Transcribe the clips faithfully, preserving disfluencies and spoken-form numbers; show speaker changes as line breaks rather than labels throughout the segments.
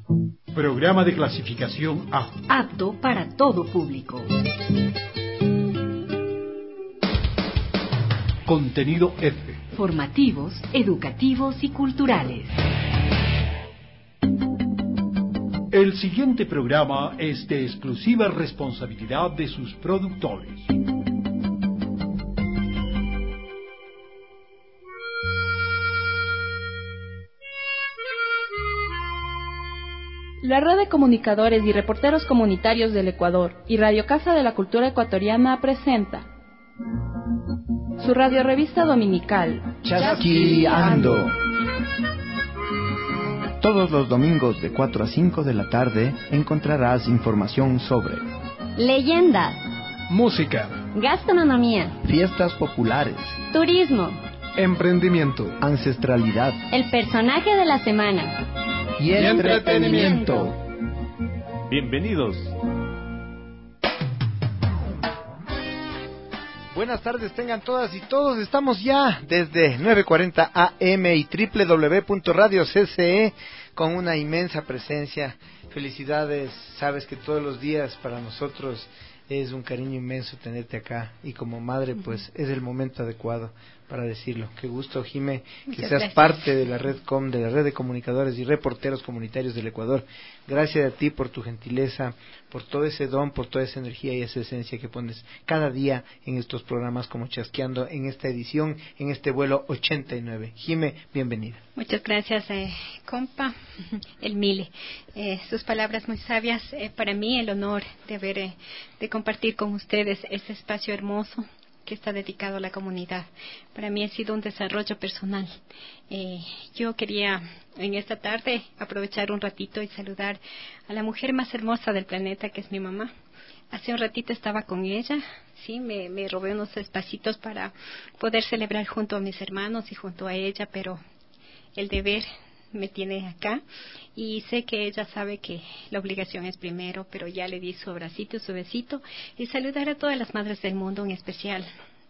Programa de clasificación A.
Apto para todo público.
Contenido F.
Formativos, educativos y culturales.
El siguiente programa es de exclusiva responsabilidad de sus productores.
La Red de Comunicadores y Reporteros Comunitarios del Ecuador y Radio Casa de la Cultura Ecuatoriana presenta su radiorevista dominical
Chasquiando. Todos los domingos de cuatro a cinco de la tarde encontrarás información sobre
leyendas,
música,
gastronomía,
fiestas populares,
turismo,
emprendimiento,
ancestralidad,
el personaje de la semana
y, y entretenimiento.
Bienvenidos.
Buenas tardes tengan todas y todos. Estamos ya desde nueve cuarenta A M y doble u doble u doble u punto radio c c e con una inmensa presencia. Felicidades, sabes que todos los días para nosotros es un cariño inmenso tenerte acá y como madre pues es el momento adecuado para decirlo. Qué gusto, Jime, que
Muchas
seas
gracias.
parte de la red com, de la red de comunicadores y reporteros comunitarios del Ecuador. Gracias a ti por tu gentileza, por todo ese don, por toda esa energía y esa esencia que pones cada día en estos programas como Chasqueando, en esta edición, en este vuelo ochenta y nueve. Jime, bienvenida.
Muchas gracias, eh, compa, el Mile. Eh, sus palabras muy sabias. Eh, para mí el honor de haber, eh, de compartir con ustedes este espacio hermoso que está dedicado a la comunidad. Para mí ha sido un desarrollo personal. Eh, yo quería en esta tarde aprovechar un ratito y saludar a la mujer más hermosa del planeta, que es mi mamá. Hace un ratito estaba con ella, sí, me, me robé unos espacitos para poder celebrar junto a mis hermanos y junto a ella, pero el deber me tiene acá y sé que ella sabe que la obligación es primero, pero ya le di su abracito, su besito y saludar a todas las madres del mundo, en especial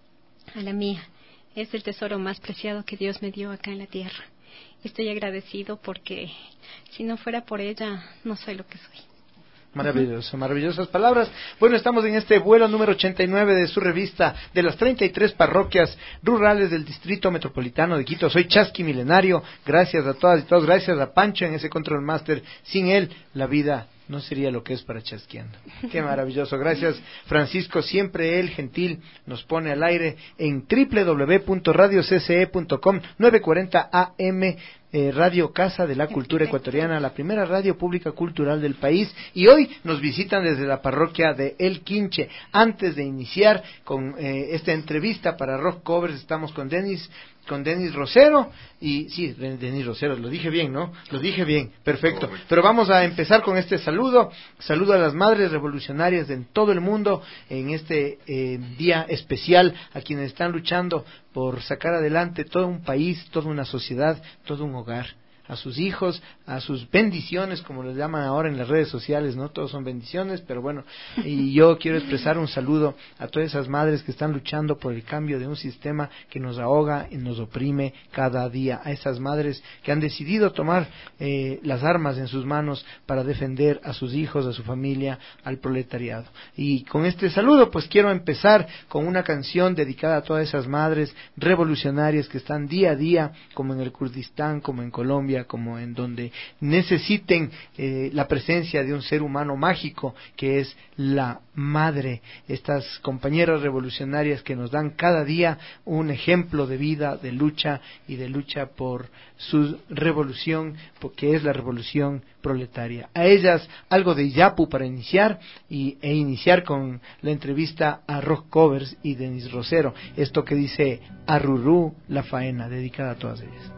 a la mía. Es el tesoro más preciado que Dios me dio acá en la tierra. Estoy agradecido porque si no fuera por ella no soy lo que soy.
Maravilloso, maravillosas palabras. Bueno, estamos en este vuelo número ochenta y nueve de su revista de las treinta y tres parroquias rurales del Distrito Metropolitano de Quito. Soy Chasqui Milenario. Gracias a todas y todos. Gracias a Pancho en ese Control Master. Sin él, la vida no sería lo que es para Chasqueando. Qué maravilloso. Gracias, Francisco. Siempre él, gentil, nos pone al aire en doble u doble u doble u punto radio c c e punto com, nueve cuarenta A M. Eh, Radio Casa de la Cultura Ecuatoriana, la primera radio pública cultural del país, y hoy nos visitan desde la parroquia de El Quinche. Antes de iniciar con eh, esta entrevista para Rock Covers, estamos con Denis con Denis Rosero, y sí, Denis Rosero, lo dije bien, ¿no? Lo dije bien, perfecto. Pero vamos a empezar con este saludo, saludo a las madres revolucionarias de todo el mundo, en este eh, día especial, a quienes están luchando por sacar adelante todo un país, toda una sociedad, todo un hogar. A sus hijos, a sus bendiciones, como les llaman ahora en las redes sociales, no todos son bendiciones, pero bueno, y yo quiero expresar un saludo a todas esas madres que están luchando por el cambio de un sistema que nos ahoga y nos oprime cada día, a esas madres que han decidido tomar eh, las armas en sus manos para defender a sus hijos, a su familia, al proletariado. Y con este saludo, pues quiero empezar con una canción dedicada a todas esas madres revolucionarias que están día a día, como en el Kurdistán, como en Colombia, como en donde necesiten eh, la presencia de un ser humano mágico que es la madre, estas compañeras revolucionarias que nos dan cada día un ejemplo de vida, de lucha y de lucha por su revolución, porque es la revolución proletaria. A ellas algo de Yapu para iniciar y, e iniciar con la entrevista a Rock Covers y Denis Rosero, esto que dice Arrurú la faena, dedicada a todas ellas.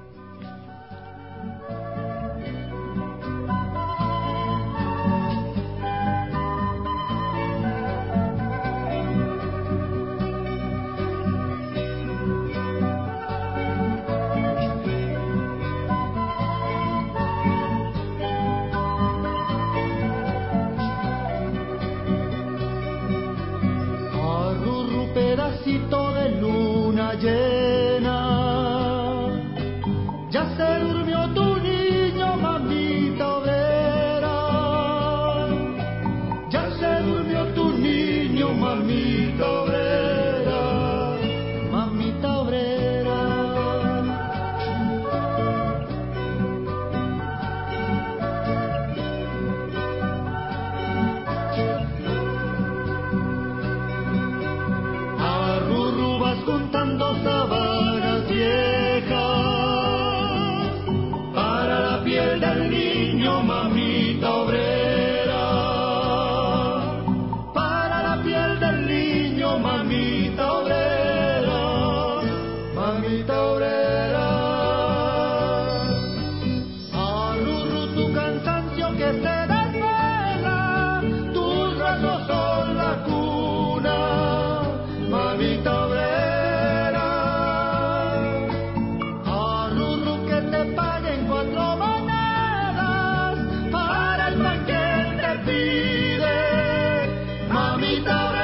Pedacito de luna llena, ya se durmió tu niño, mamita, ven que se desvela, tus brazos son la cuna, mamita obrera. Arrurru que te paguen cuatro monedas para el pan que te pide, mamita obrera.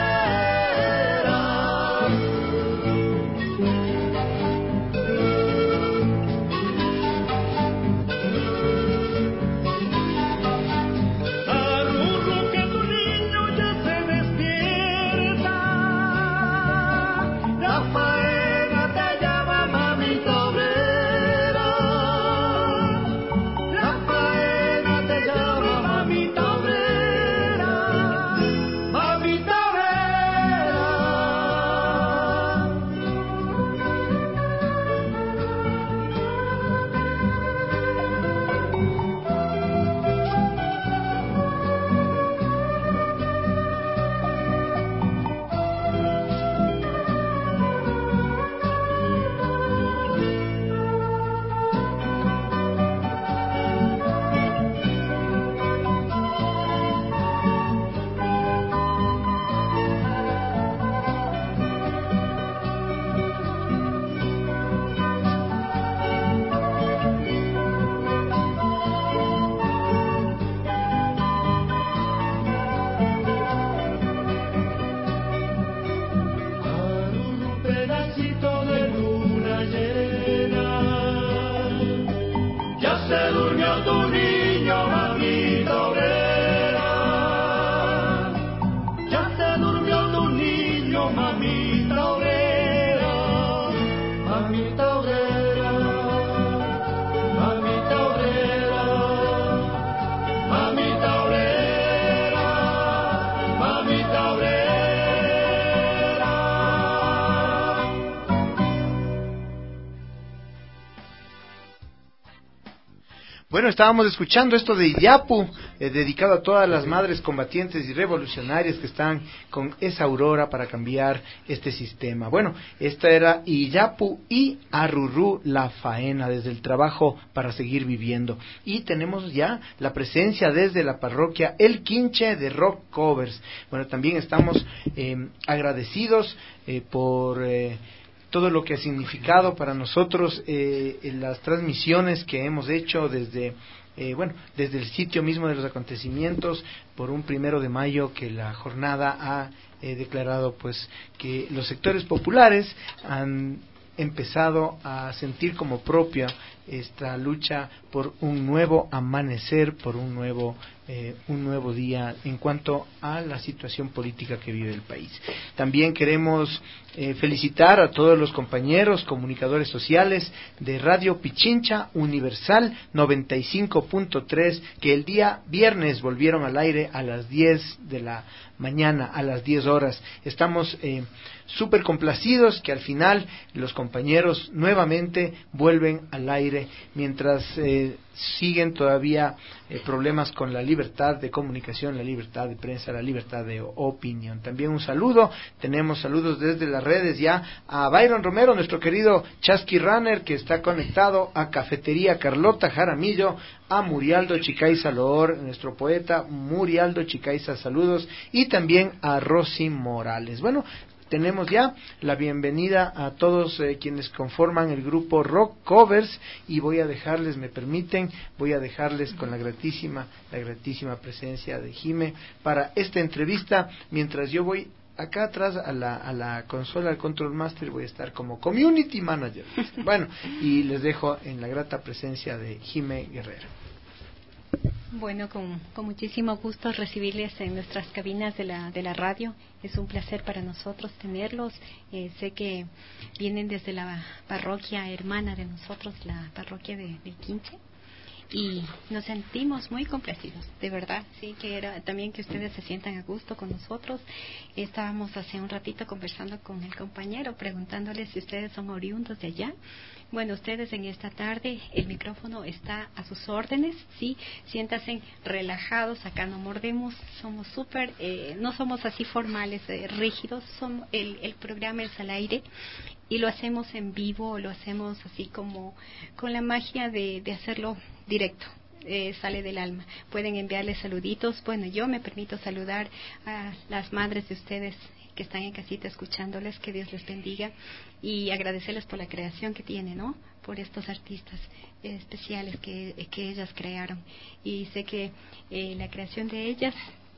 Bueno, estábamos escuchando esto de Iyapu, eh, dedicado a todas las madres combatientes y revolucionarias que están con esa aurora para cambiar este sistema. Bueno, esta era Iyapu y Arrurú la faena, desde el trabajo para seguir viviendo. Y tenemos ya la presencia desde la parroquia El Quinche de Rock Covers. Bueno, también estamos eh, agradecidos eh, por... Eh, todo lo que ha significado para nosotros eh, en las transmisiones que hemos hecho desde eh, bueno desde el sitio mismo de los acontecimientos, por un primero de mayo que la jornada ha eh, declarado pues que los sectores populares han empezado a sentir como propia esta lucha por un nuevo amanecer, por un nuevo eh, un nuevo día en cuanto a la situación política que vive el país. También queremos eh, felicitar a todos los compañeros comunicadores sociales de Radio Pichincha Universal noventa y cinco punto tres que el día viernes volvieron al aire a las diez de la mañana, a las diez horas. Estamos eh, súper complacidos que al final los compañeros nuevamente vuelven al aire, mientras eh, siguen todavía eh, problemas con la libertad de comunicación, la libertad de prensa, la libertad de opinión. También un saludo, tenemos saludos desde las redes ya a Byron Romero, nuestro querido Chasqui Runner, que está conectado, a Cafetería Carlota Jaramillo, a Murialdo Chicaiza Loor, nuestro poeta Murialdo Chicaiza, saludos, y también a Rosy Morales. Bueno, tenemos ya la bienvenida a todos eh, quienes conforman el grupo Rock Covers, y voy a dejarles, me permiten, voy a dejarles con la gratísima, la gratísima presencia de Jime para esta entrevista, mientras yo voy acá atrás a la, a la consola, al Control Master, voy a estar como Community Manager. Bueno, y les dejo en la grata presencia de Jime Guerrero.
Bueno, con, con muchísimo gusto recibirles en nuestras cabinas de la, de la radio. Es un placer para nosotros tenerlos. Eh, sé que vienen desde la parroquia hermana de nosotros, la parroquia de, de Quinche, y nos sentimos muy complacidos, de verdad. Sí, que era también que ustedes se sientan a gusto con nosotros. Estábamos hace un ratito conversando con el compañero, preguntándoles si ustedes son oriundos de allá. Bueno, ustedes en esta tarde, el micrófono está a sus órdenes, sí, siéntanse relajados, acá no mordemos, somos súper, eh, no somos así formales, eh, rígidos, somos, el, el programa es al aire y lo hacemos en vivo, lo hacemos así como con la magia de, de hacerlo directo. eh, sale del alma. Pueden enviarles saluditos. Bueno, yo me permito saludar a las madres de ustedes que están en casita escuchándoles, que Dios les bendiga, y agradecerles por la creación que tienen, ¿no? Por estos artistas eh, especiales que, que ellas crearon. Y sé que eh, la creación de ellas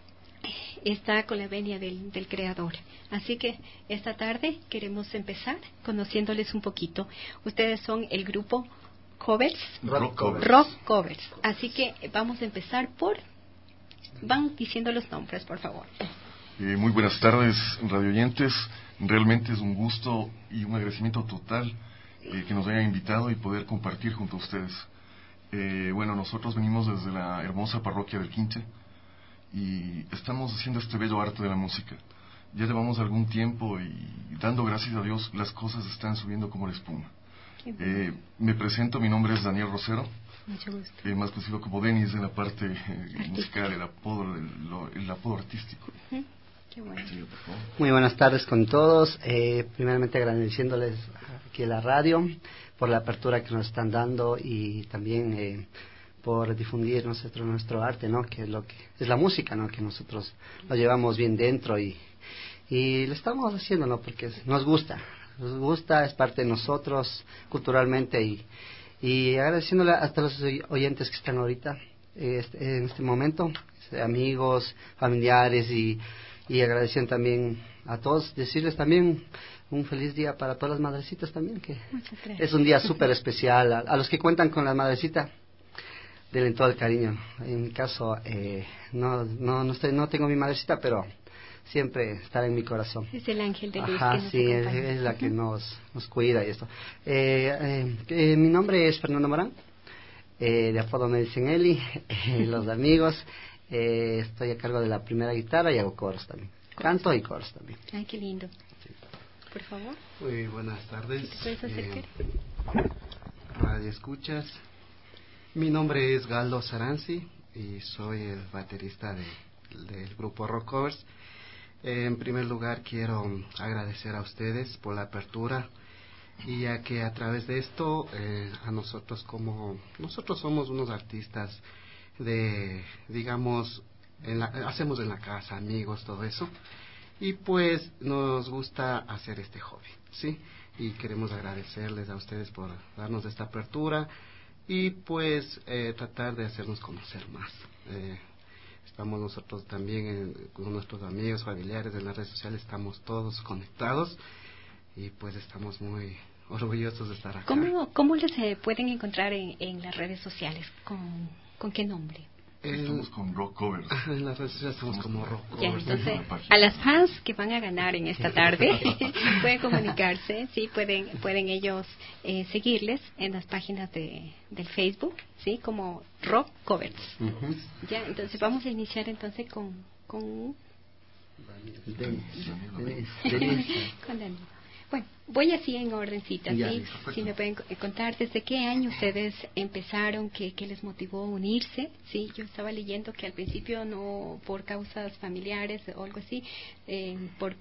está con la venia del, del creador. Así que esta tarde queremos empezar conociéndoles un poquito. Ustedes son el grupo Covers,
Rock Covers.
Rock Covers. Así que vamos a empezar por, van diciendo los nombres, por favor.
Eh, muy buenas tardes, radioyentes. Realmente es un gusto y un agradecimiento total eh, que nos hayan invitado y poder compartir junto a ustedes. Eh, bueno, nosotros venimos desde la hermosa parroquia del Quinte y estamos haciendo este bello arte de la música. Ya llevamos algún tiempo y dando gracias a Dios las cosas están subiendo como la espuma. Eh, me presento, mi nombre es Daniel Rosero.
Mucho gusto.
Eh, más conocido como Denis en la parte eh, musical, el apodo, el, lo, el apodo artístico.
Uh-huh. Qué bueno.
Sí,
Muy buenas tardes con todos. Eh, primeramente agradeciéndoles aquí a la radio por la apertura que nos están dando y también eh, por difundir nosotros nuestro arte, ¿no? Que es lo que es la música, ¿no? Que nosotros lo llevamos bien dentro y y lo estamos haciendo, ¿no? Porque nos gusta, nos gusta, es parte de nosotros culturalmente y y agradeciéndole hasta los oyentes que están ahorita eh, este, en este momento, amigos, familiares y y agradeciendo también a todos, decirles también un feliz día para todas las madrecitas también, que es un día súper especial. A, a los que cuentan con la madrecita, denle todo el cariño. En mi caso, eh, no no no, estoy, no tengo mi madrecita, pero siempre estará en mi corazón.
Es el ángel de luz.
Ajá,
que nos
sí, es,
acompaña.
es la que nos, nos cuida y esto. Eh, eh, eh, mi nombre es Fernando Morán, eh, de apodo me dicen Eli, eh, los amigos. Eh, estoy a cargo de la primera guitarra y hago coros también. Canto y coros también.
Ay, qué lindo. Sí. Por favor.
Muy buenas tardes.
¿Te puedes acercar?
Eh, radio escuchas. Mi nombre es Galdo Saranzi y soy el baterista de, del grupo Rock Covers. Eh, en primer lugar quiero agradecer a ustedes por la apertura y ya que a través de esto eh, a nosotros como nosotros somos unos artistas de, digamos, en la, hacemos en la casa, amigos, todo eso, y pues nos gusta hacer este hobby, ¿sí? Y queremos agradecerles a ustedes por darnos esta apertura y pues eh, tratar de hacernos conocer más. Eh, estamos nosotros también en, con nuestros amigos, familiares en las redes sociales, estamos todos conectados y pues estamos muy orgullosos de estar acá.
¿Cómo, cómo les eh, pueden encontrar en, en las redes sociales? ¿Con, con qué nombre?
Estamos con Rock Covers.
En las redes sociales estamos como Rock
Ya,
Covers.
entonces, a las fans que van a ganar en esta tarde, pueden comunicarse, sí, pueden pueden ellos eh, seguirles en las páginas de del Facebook, sí, como Rock Covers.
Uh-huh.
Ya, entonces vamos a iniciar entonces con con
Denis.
Denis.
Denis.
con Daniel. Bueno, voy así en ordencita,
Ya,
¿sí?
listo,
Si me pueden c- contar desde qué año ustedes empezaron, qué, qué les motivó a unirse, ¿sí? Yo estaba leyendo que al principio no por causas familiares o algo así, eh, por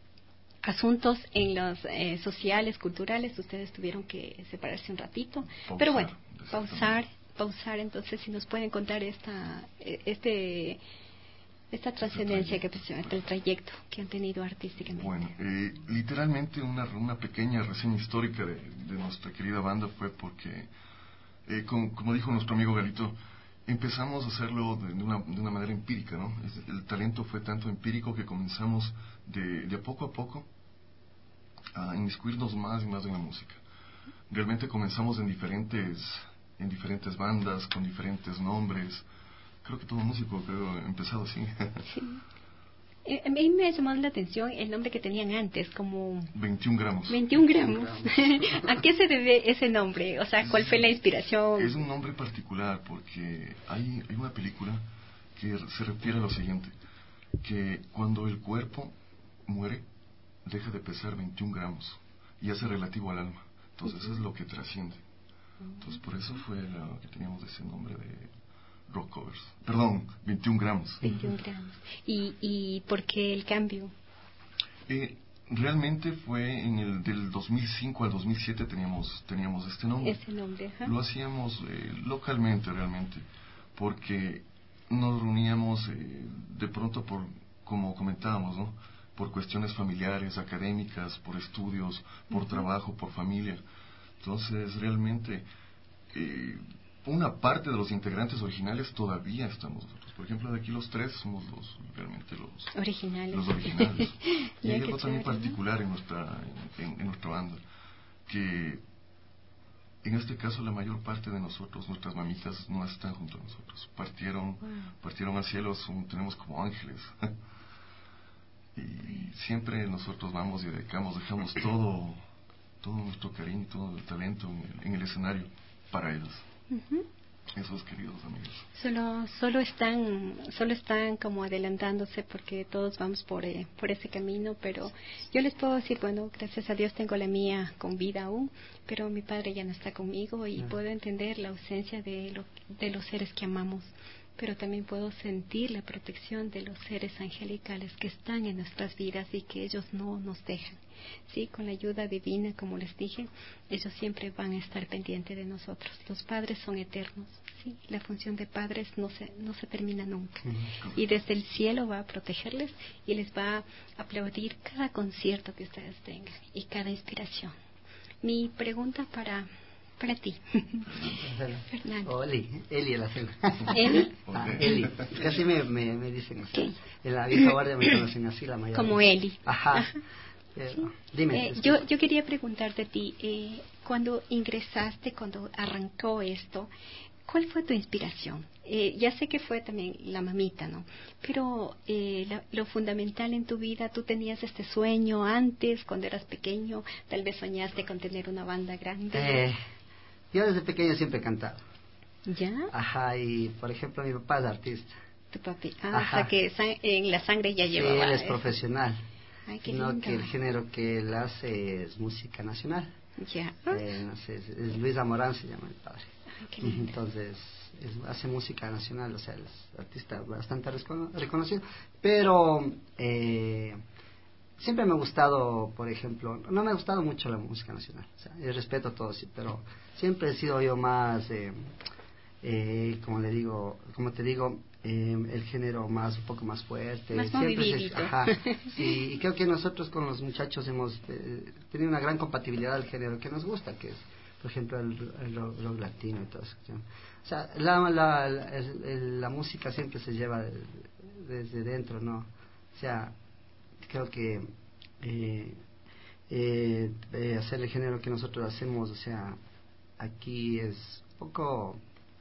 asuntos en los eh, sociales, culturales, ustedes tuvieron que separarse un ratito.
Pausar,
Pero bueno,
exactamente.
pausar, pausar, entonces si nos pueden contar esta, eh, este... esta trascendencia que pues, el trayecto que han tenido artísticamente.
Bueno, eh, literalmente una, una pequeña reseña histórica de, de nuestra querida banda fue porque, eh, como, como dijo nuestro amigo Galito, empezamos a hacerlo de, de, una, de una manera empírica, ¿no? Es, el talento fue tanto empírico que comenzamos de, de a poco a poco a inmiscuirnos más y más en la música. Realmente comenzamos en diferentes, en diferentes bandas, con diferentes nombres. Creo que todo músico creo ha empezado así.
Sí. Eh, a mí me llamó la atención el nombre que tenían antes, como
veintiún gramos.
veintiún gramos. ¿A qué se debe ese nombre? O sea, ¿cuál fue la inspiración?
Es un nombre particular porque hay, hay una película que se refiere a lo siguiente, que cuando el cuerpo muere deja de pesar veintiún gramos y hace relativo al alma. Entonces eso es lo que trasciende. Entonces por eso fue lo que teníamos ese nombre de Rock Covers. Perdón, veintiún gramos.
veintiún gramos. ¿Y, y por qué el cambio?
Eh, realmente fue en el del dos mil cinco al dos mil siete teníamos teníamos este nombre.
Ese nombre, ajá.
Lo hacíamos eh, localmente realmente, porque nos reuníamos eh, de pronto por, como comentábamos, ¿no? Por cuestiones familiares, académicas, por estudios, por uh-huh. trabajo, por familia. Entonces, realmente, eh, una parte de los integrantes originales todavía estamos nosotros. Por ejemplo, de aquí los tres somos los realmente los
originales.
Los originales. Y hay algo también particular en nuestra, en, en nuestra banda, que en este caso la mayor parte de nosotros, nuestras mamitas, no están junto a nosotros. Partieron, wow. partieron al cielo, son, tenemos como ángeles. Y siempre nosotros vamos y dedicamos, dejamos todo, todo nuestro cariño, todo el talento en el, en el escenario para ellos. Uh-huh. Esos queridos amigos.
Solo, solo están, solo están como adelantándose porque todos vamos por, eh, por ese camino, pero yo les puedo decir, bueno, gracias a Dios tengo la mía con vida aún, pero mi padre ya no está conmigo y uh-huh. puedo entender la ausencia de, lo, de los seres que amamos. Pero también puedo sentir la protección de los seres angelicales que están en nuestras vidas y que ellos no nos dejan. Sí, con la ayuda divina, como les dije, ellos siempre van a estar pendientes de nosotros. Los padres son eternos, sí, la función de padres no se no se termina nunca. Y desde el cielo va a protegerles y les va a aplaudir cada concierto que ustedes tengan y cada inspiración. Mi pregunta para Para ti.
Fernando. Oli, Eli a la cena.
¿Eli?
Ah, Eli. Casi me, me, me dicen así. En la vieja guardia me conocen así la mayoría.
Como Eli.
Ajá.
Ajá.
Pero,
sí.
Dime.
Eh, yo, yo quería preguntarte a ti, eh, cuando ingresaste, cuando arrancó esto, ¿cuál fue tu inspiración? Eh, ya sé que fue también la mamita, ¿no? Pero eh, la, lo fundamental en tu vida, ¿tú tenías este sueño antes, cuando eras pequeño? Tal vez soñaste con tener una banda grande.
Eh, yo desde pequeño siempre he cantado.
¿Ya?
Ajá, y por ejemplo mi papá es artista.
Tu papi, ah, Ajá. O sea que sang- en la sangre ya llevaba.
Sí, él es
eso.
Profesional.
Ay, qué
no
lindo.
Que el género que él hace es música nacional.
Ya.
Eh, no sé, es, es Luis Amorán se llama el padre.
Ay, qué lindo.
Entonces es, hace música nacional, o sea, es artista bastante recono- reconocido. Pero eh, siempre me ha gustado, por ejemplo, no me ha gustado mucho la música nacional. O sea, yo respeto todo, sí, pero siempre he sido yo más, eh, eh, como le digo, como te digo, eh, el género más un poco más fuerte,
más
siempre se, ajá, sí, y creo que nosotros con los muchachos hemos eh, tenido una gran compatibilidad del género que nos gusta, que es por ejemplo el, el rock, rock latino y todo eso. O sea, la, la, la, el, el, la música siempre se lleva de, desde dentro, ¿no? O sea, creo que eh, eh, eh, hacer el género que nosotros hacemos, o sea, aquí es un poco...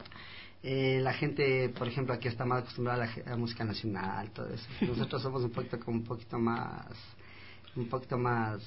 Eh, la gente, por ejemplo, aquí está más acostumbrada a la, a la música nacional, todo eso. Nosotros somos un poquito como un poquito más, un poquito más,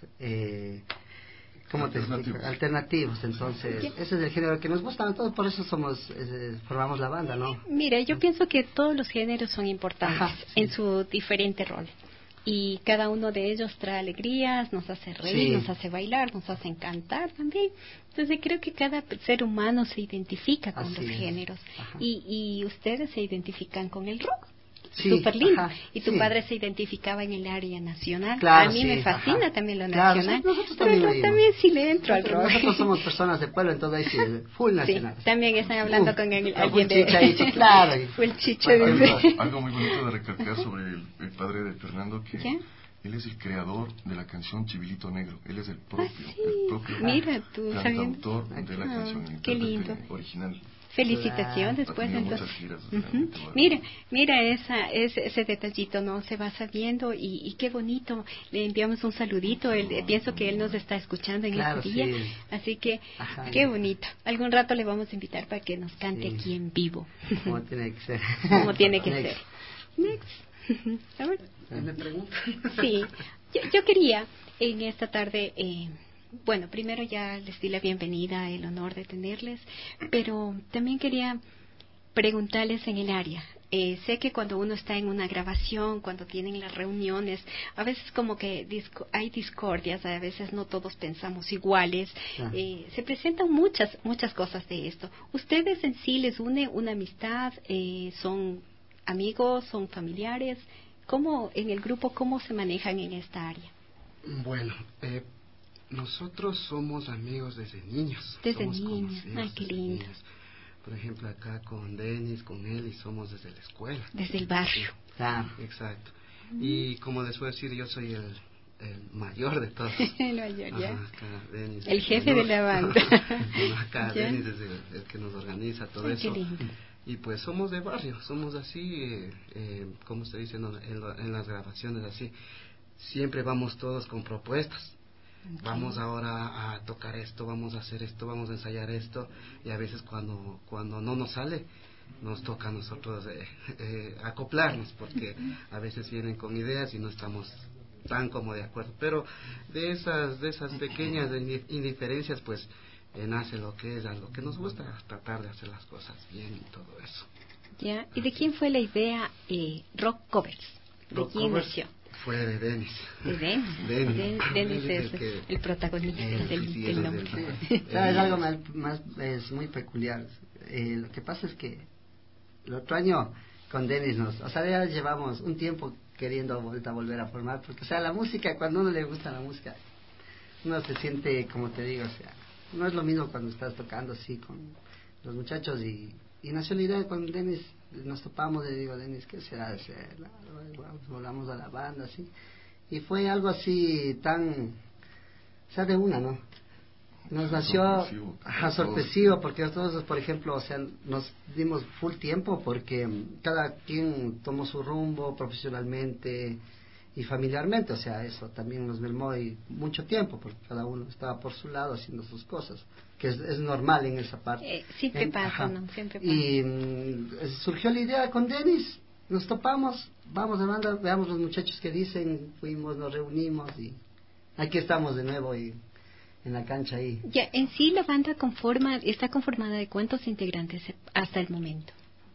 eh, ¿cómo te explico? Alternativos. Entonces, ese es el género que nos gusta. Entonces, por eso somos, eh, formamos la banda, ¿no?
Mira, yo pienso que todos los géneros son importantes. Ajá, sí. En su diferente rol. Y cada uno de ellos trae alegrías, nos hace reír, sí. nos hace bailar, nos hace cantar también. Entonces creo que cada ser humano se identifica con
Así
los
es.
géneros. Y, y ustedes se identifican con el rock.
Sí,
súper lindo.
ajá,
y tu
sí.
padre se identificaba en el área nacional.
Claro,
a mí
sí,
me fascina
ajá.
también lo
Claro,
nacional.
nosotros
pero
también,
yo también sí le entro al rock.
Nosotros somos personas de pueblo, entonces ahí sí, full nacional.
Sí, también están hablando
uh,
con el,
full
alguien de...
chicha ahí, sí, claro.
Full chicha.
Bueno,
dice.
algo, algo muy bonito de recalcar sobre el, el padre de Fernando, que
¿Ya?
él es el creador de la canción Chivilito Negro. Él es el propio,
ah, sí.
el propio
Mira, tú,
cantautor de la
ah,
canción, el
qué lindo.
original.
Felicitaciones,
Claro,
pues, entonces.
Giras,
Uh-huh. Mira, mira esa, ese, ese detallito, ¿no? Se va sabiendo y, y qué bonito. Le enviamos un saludito. Él, eh, pienso que él nos está escuchando en
claro,
este día.
Sí.
Así que,
Ajá,
qué bonito. Algún rato le vamos a invitar para que nos cante
sí.
aquí en vivo.
Como tiene que ser.
Como tiene que
Next.
ser. Next. A ver.
¿Me pregunto?
Sí. Yo, yo quería en esta tarde... Eh, Bueno, primero ya les di la bienvenida, el honor de tenerles, pero también quería preguntarles en el área. Eh, sé que cuando uno está en una grabación, cuando tienen las reuniones, a veces como que disco, hay discordias, a veces no todos pensamos iguales. Ah. Eh, se presentan muchas, muchas cosas de esto. ¿Ustedes en sí les une una amistad? Eh, ¿Son amigos? ¿Son familiares? ¿Cómo en el grupo, cómo se manejan en esta área?
Bueno, eh, nosotros somos amigos desde niños.
Desde
somos
niños, ay, qué lindo.
Niños. por ejemplo, acá con Denis, con él, y somos desde la escuela.
Desde el barrio.
Ah, exacto. Mm. Y como les puedo decir, yo soy el, el mayor de todos.
El mayor, ya.
Ajá, acá, Denis,
el jefe de la banda.
Acá ¿ya? Denis es el, el que nos organiza todo
Ay,
eso.
qué lindo.
Y pues somos de barrio, somos así, eh, eh, como se dice en, en, en las grabaciones, así. Siempre vamos todos con propuestas. Okay. Vamos ahora a tocar esto, vamos a hacer esto, vamos a ensayar esto, y a veces cuando cuando no nos sale, nos toca a nosotros eh, eh, acoplarnos, porque a veces vienen con ideas y no estamos tan como de acuerdo, pero de esas de esas pequeñas indiferencias pues eh, nace lo que es, lo que nos gusta, tratar de hacer las cosas bien y todo eso.
Ya, ¿y de quién fue la idea eh, Rock Covers? ¿De
Rock
quién
Covers
nació?
Fue de Denis.
¿De Denis?
Denis,
Denis, Denis es el, que, el protagonista el, del, sí, del nombre.
Sí. ¿Sabes algo más, más? Es muy peculiar. Eh, lo que pasa es que el otro año con Denis nos... O sea, ya llevamos un tiempo queriendo volver a, volver a formar, porque, o sea, la música, cuando a uno le gusta la música, uno se siente, como te digo, o sea, no es lo mismo cuando estás tocando así con los muchachos y... Y nació la idea con Denis, nos topamos y digo, Denis, ¿qué será? Volamos a la banda, así. Y fue algo así tan, o sea, de una, ¿no? Nos nació sorpresivo, ajá, sorpresivo porque nosotros, por ejemplo, o sea, nos dimos full tiempo porque cada quien tomó su rumbo profesionalmente y familiarmente, o sea, eso también nos mermó y mucho tiempo porque cada uno estaba por su lado haciendo sus cosas, que es, es normal en esa parte.
Eh, siempre en, pasa, ajá. ¿no? Siempre pasa.
Y mm, surgió la idea con Denis, nos topamos, vamos a banda, veamos los muchachos que dicen, fuimos, nos reunimos y aquí estamos de nuevo y en la cancha ahí.
Ya, en sí la banda conforma, está conformada de cuántos integrantes hasta el momento.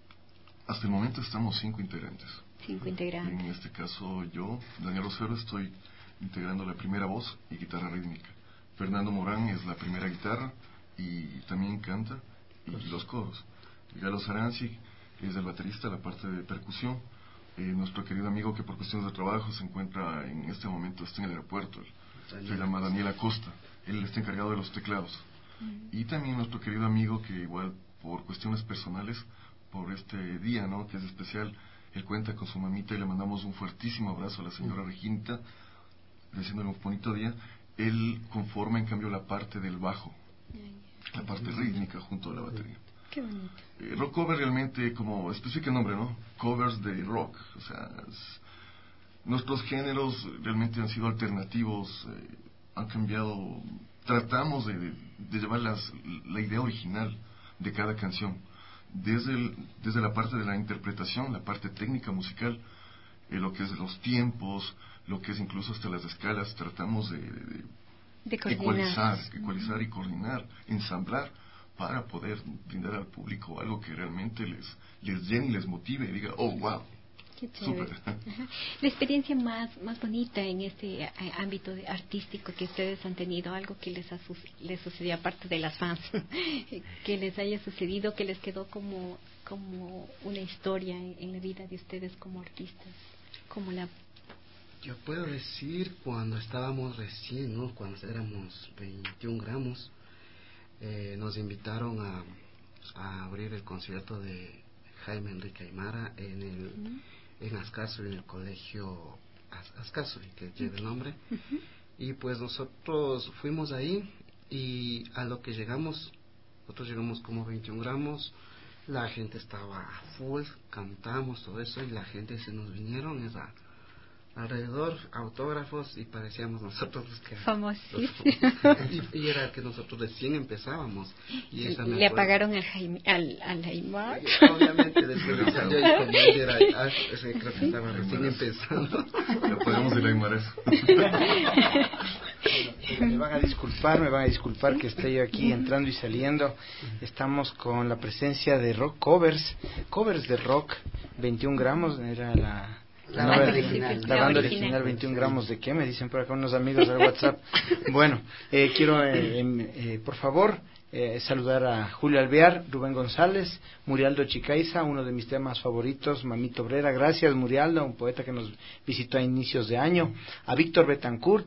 Hasta el momento estamos cinco integrantes.
Cinco integrantes.
En este caso yo, Daniel Rosero, estoy integrando la primera voz y guitarra rítmica. Fernando Morán es la primera guitarra y también canta y pues, los coros. Galo Saranzi es el baterista, la parte de percusión. Eh, nuestro querido amigo que por cuestiones de trabajo se encuentra en este momento, está en el aeropuerto, él, se llama Daniel Acosta, él está encargado de los teclados. Uh-huh. Y también nuestro querido amigo que igual por cuestiones personales, por este día, ¿no?, que es especial, él cuenta con su mamita y le mandamos un fuertísimo abrazo a la señora uh-huh. Reginita, deseándole un bonito día. Él conforma en cambio la parte del bajo, la parte rítmica junto a la batería.
Qué bonito.
Eh, rock cover realmente, como especifica el nombre, ¿no? Covers de rock. O sea, es, nuestros géneros realmente han sido alternativos, eh, han cambiado. Tratamos de, de, de llevar las, la idea original de cada canción. Desde, el, desde la parte de la interpretación, la parte técnica musical, eh, lo que es los tiempos, lo que es incluso hasta las escalas, tratamos de, de,
de
ecualizar, ecualizar y coordinar, ensamblar, para poder brindar al público algo que realmente les, les llene y les motive y diga, oh, wow,
qué chévere. Súper. La experiencia más más bonita en este eh, ámbito de artístico que ustedes han tenido, algo que les ha les sucedió aparte de las fans, que les haya sucedido, que les quedó como como una historia en, en la vida de ustedes como artistas, como la...
Yo puedo decir cuando estábamos recién, ¿no?, cuando éramos veintiún gramos, eh, nos invitaron a, a abrir el concierto de Jaime Enrique Aymara en el uh-huh. en Ascasuri, en el colegio Ascasuri, que lleva el nombre. Uh-huh. Y pues nosotros fuimos ahí y a lo que llegamos, nosotros llegamos como veintiún gramos, la gente estaba full, cantamos todo eso y la gente se nos vinieron esa alrededor, autógrafos, y parecíamos nosotros los que...
Famosísimos.
Y, y era que nosotros recién empezábamos. Y esa
le me apagaron al Jaime, al, al Aymar.
Obviamente, después de salió y como él era, ah, ese creo que estaba recién empezando.
Le apagamos el Aymar eso.
Me van a disculpar, me van a disculpar que esté yo aquí entrando y saliendo. Estamos con la presencia de Rock Covers, covers de rock, veintiún gramos, era la...
La banda original.
La banda original, veintiún gramos de qué, me dicen por acá unos amigos del WhatsApp. Bueno, eh, quiero, eh, eh, por favor, eh, saludar a Julio Alvear, Rubén González, Murialdo Chicaiza, uno de mis temas favoritos, Mamito Obrera. Gracias, Murialdo, un poeta que nos visitó a inicios de año. A Víctor Betancourt,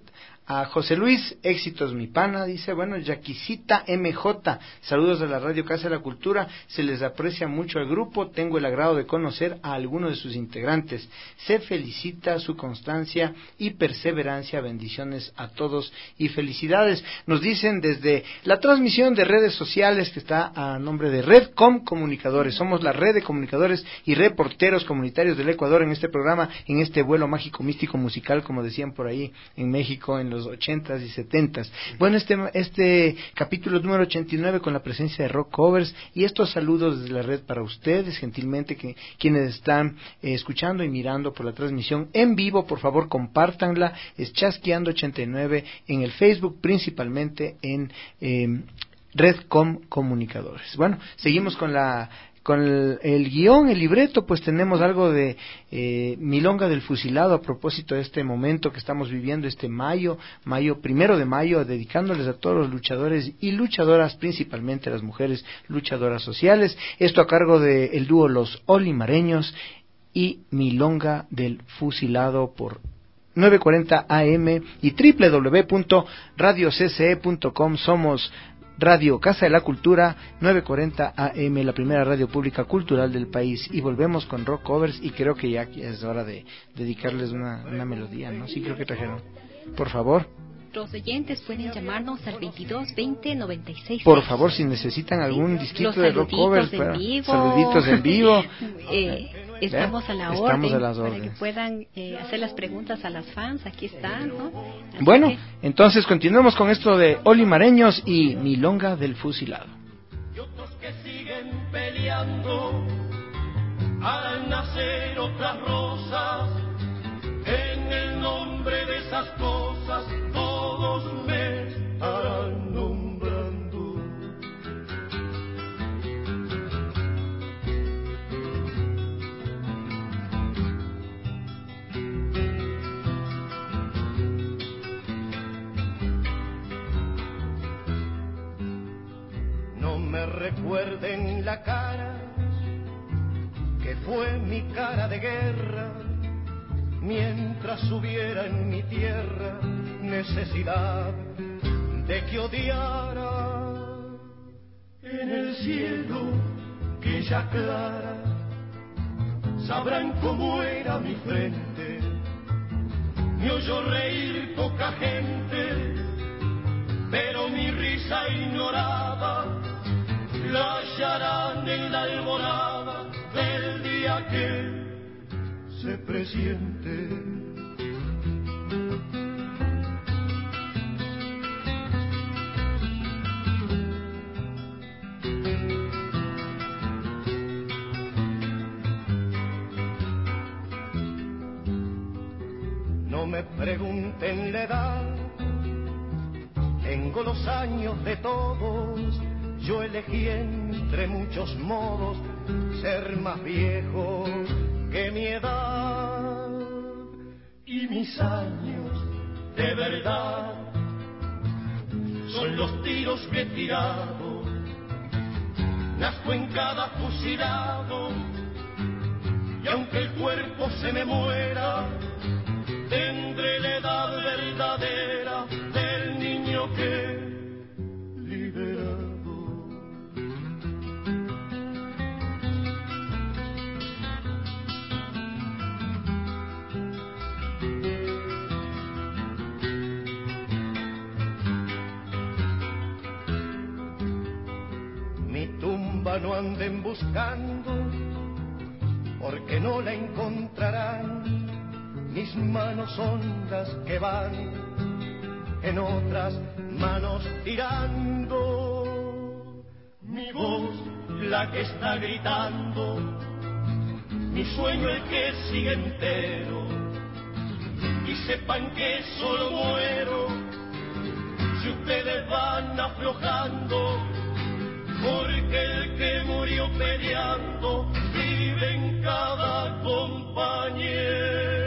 A José Luis, éxitos mi pana, dice, bueno, Yaquisita M J, saludos de la Radio Casa de la Cultura, se les aprecia mucho al grupo, tengo el agrado de conocer a algunos de sus integrantes, se felicita su constancia y perseverancia, bendiciones a todos y felicidades. Nos dicen desde la transmisión de redes sociales que está a nombre de Redcom Comunicadores, somos la red de comunicadores y reporteros comunitarios del Ecuador en este programa, en este vuelo mágico, místico, musical, como decían por ahí en México en los ochentas y setentas. Bueno, este este capítulo número ochenta y nueve con la presencia de Rock Covers y estos saludos desde la red para ustedes, gentilmente, que quienes están eh, escuchando y mirando por la transmisión en vivo, por favor compártanla, es Chasqueando ochenta y nueve en el Facebook, principalmente en eh, Redcom Comunicadores. Bueno, seguimos con la Con el, el guión, el libreto, pues tenemos algo de eh, Milonga del Fusilado a propósito de este momento que estamos viviendo, este mayo, mayo, primero de mayo, dedicándoles a todos los luchadores y luchadoras, principalmente las mujeres luchadoras sociales. Esto a cargo del dúo Los Olimareños y Milonga del Fusilado por novecientos cuarenta A M y doble u doble u doble u punto radio c c e punto com. Somos Radio Casa de la Cultura, novecientos cuarenta A M, la primera radio pública cultural del país. Y volvemos con Rock Covers y creo que ya es hora de dedicarles una, una melodía, ¿no? Sí, creo que trajeron. Por favor.
Los oyentes pueden llamarnos al veintidós veinte noventa y seis.
Por favor, si necesitan algún ¿sí? disquito de Rock Covers,
en vivo.
saluditos en vivo.
eh, estamos a la
estamos
orden
a las
para que puedan eh, hacer las preguntas a las fans. Aquí están, ¿no? Así
bueno,
que...
entonces continuemos con esto de Olimareños y Milonga del Fusilado.
Y otros que siguen peleando al nacer otras rosas en el nombre de esas cosas. Todos me estarán nombrando. No me recuerden la cara que fue mi cara de guerra mientras hubiera en mi tierra necesidad de que odiara. En el cielo que ya aclara sabrán cómo era mi frente. Me oyó reír poca gente, pero mi risa ignorada la hallarán en la alborada del día que se presiente. No me pregunten la edad, tengo los años de todos. Yo elegí entre muchos modos ser más viejo que mi edad. Y mis años de verdad son los tiros que he tirado. Nazco en cada fusilado y aunque el cuerpo se me muera, tendré la edad verdadera del niño que he liberado. Mi tumba no anden buscando, porque no la encontrarán. Mis manos son las que van en otras manos tirando. Mi voz la que está gritando, mi sueño el que sigue entero. Y sepan que solo muero si ustedes van aflojando, porque el que murió peleando vive en cada compañero.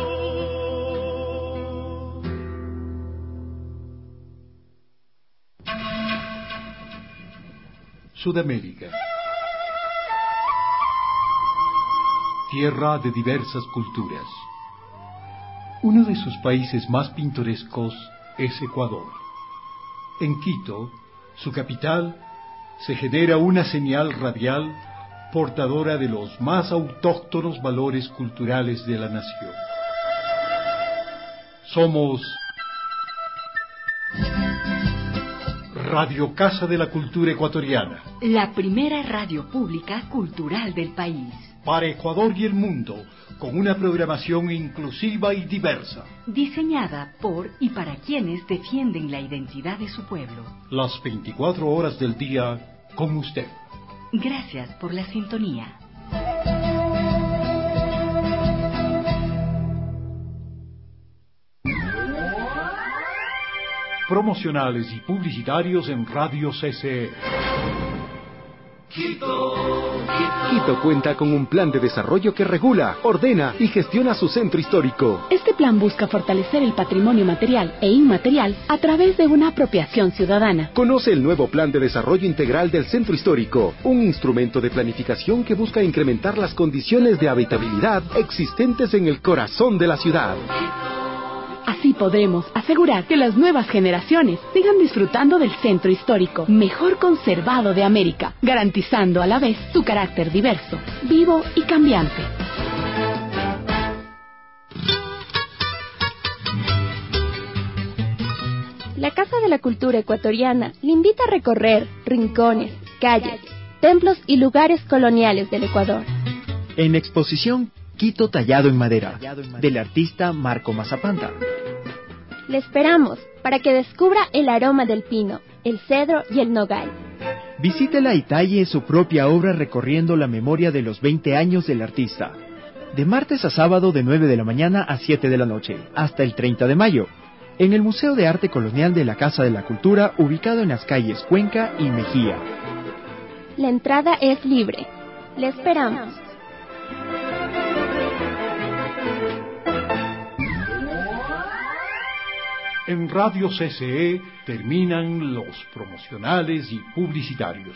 Sudamérica, tierra de diversas culturas. Uno de sus países más pintorescos es Ecuador. En Quito, su capital, se genera una señal radial portadora de los más autóctonos valores culturales de la nación. Somos Radio Casa de la Cultura Ecuatoriana,
la primera radio pública cultural del país.
Para Ecuador y el mundo, con una programación inclusiva y diversa.
Diseñada por y para quienes defienden la identidad de su pueblo.
Las veinticuatro horas del día con usted.
Gracias por la sintonía.
Promocionales y publicitarios en Radio C C E.
Quito, Quito cuenta con un plan de desarrollo que regula, ordena y gestiona su centro histórico.
Este plan busca fortalecer el patrimonio material e inmaterial a través de una apropiación ciudadana.
Conoce el nuevo Plan de Desarrollo Integral del Centro Histórico, un instrumento de planificación que busca incrementar las condiciones de habitabilidad existentes en el corazón de la ciudad.
Así podremos asegurar que las nuevas generaciones sigan disfrutando del centro histórico mejor conservado de América, garantizando a la vez su carácter diverso, vivo y cambiante.
La Casa de la Cultura Ecuatoriana le invita a recorrer rincones, calles, templos y lugares coloniales del Ecuador.
En exposición Quito tallado en madera, del artista Marco Mazapanta.
Le esperamos para que descubra el aroma del pino, el cedro y el nogal.
Visítela y talle su propia obra recorriendo la memoria de los veinte años del artista. De martes a sábado de nueve de la mañana a siete de la noche, hasta el treinta de mayo, en el Museo de Arte Colonial de la Casa de la Cultura, ubicado en las calles Cuenca y Mejía.
La entrada es libre. Le esperamos.
En Radio C C E terminan los promocionales y publicitarios.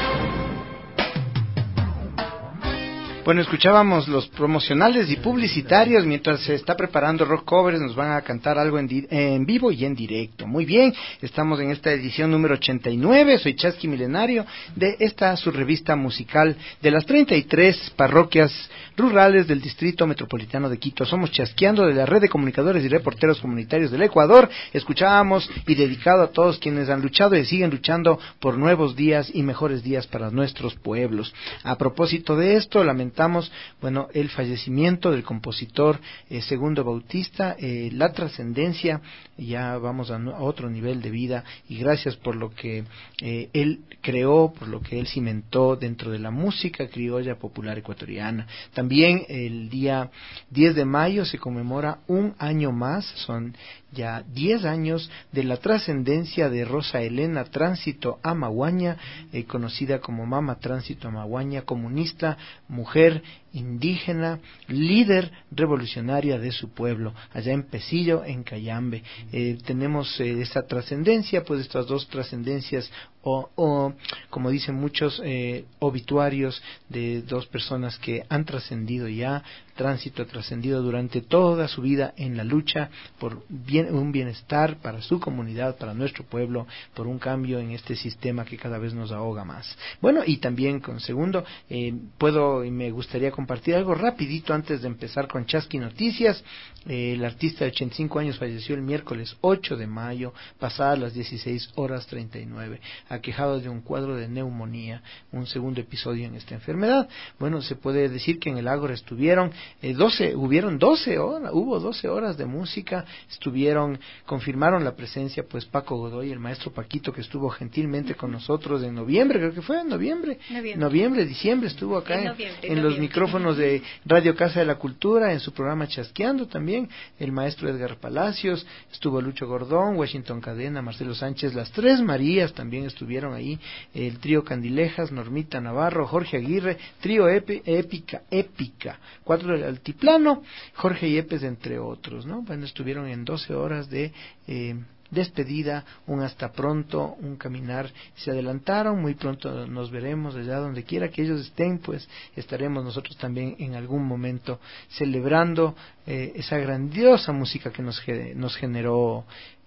Bueno, escuchábamos los promocionales y publicitarios mientras se está preparando Rock Covers. Nos van a cantar algo en, di- en vivo y en directo. Muy bien, estamos en esta edición número ochenta y nueve. Soy Chasqui Milenario de esta su revista musical de las treinta y tres parroquias rurales del Distrito Metropolitano de Quito. Somos Chasqueando de la Red de Comunicadores y Reporteros Comunitarios del Ecuador. Escuchábamos y dedicado a todos quienes han luchado y siguen luchando por nuevos días y mejores días para nuestros pueblos. A propósito de esto, lamentamos bueno, el fallecimiento del compositor eh, Segundo Bautista, eh, la trascendencia, ya vamos a, a otro nivel de vida, y gracias por lo que eh, él creó, por lo que él cimentó dentro de la música criolla popular ecuatoriana. También el día diez de mayo se conmemora un año más, son ya diez años de la trascendencia de Rosa Elena Tránsito Amaguaña, eh, conocida como Mama Tránsito Amaguaña, comunista, mujer indígena, líder revolucionaria de su pueblo, allá en Pesillo, en Cayambe. Eh, tenemos eh, esta trascendencia, pues estas dos trascendencias, o, o como dicen muchos eh, obituarios de dos personas que han trascendido ya. Tránsito ha trascendido durante toda su vida en la lucha por bien, un bienestar para su comunidad, para nuestro pueblo, por un cambio en este sistema que cada vez nos ahoga más. Bueno, y también con Segundo, eh, puedo y me gustaría compartir algo rapidito antes de empezar con Chasqui Noticias. Eh, el artista de ochenta y cinco años falleció el miércoles ocho de mayo, pasadas las dieciséis horas treinta y nueve, aquejado de un cuadro de neumonía, un segundo episodio en esta enfermedad. Bueno, se puede decir que en el Ágora estuvieron eh, doce, hubieron doce horas, hubo doce horas de música, estuvieron, confirmaron la presencia, pues Paco Godoy, el maestro Paquito, que estuvo gentilmente con nosotros en noviembre, creo que fue en noviembre, noviembre, noviembre diciembre, estuvo acá en, noviembre, en, en los micrófonos de Radio Casa de la Cultura, en su programa Chasqueando también, el maestro Edgar Palacios, estuvo Lucho Gordón, Washington Cadena, Marcelo Sánchez, las Tres Marías también estuvieron ahí, el trío Candilejas, Normita Navarro, Jorge Aguirre, trío epi, épica, épica, cuatro del Altiplano, Jorge Yepes, entre otros, ¿no? Bueno, estuvieron en doce horas de eh, despedida, un hasta pronto, un caminar, se adelantaron, muy pronto nos veremos allá donde quiera que ellos estén, pues estaremos nosotros también en algún momento celebrando eh, esa grandiosa música que nos, nos generó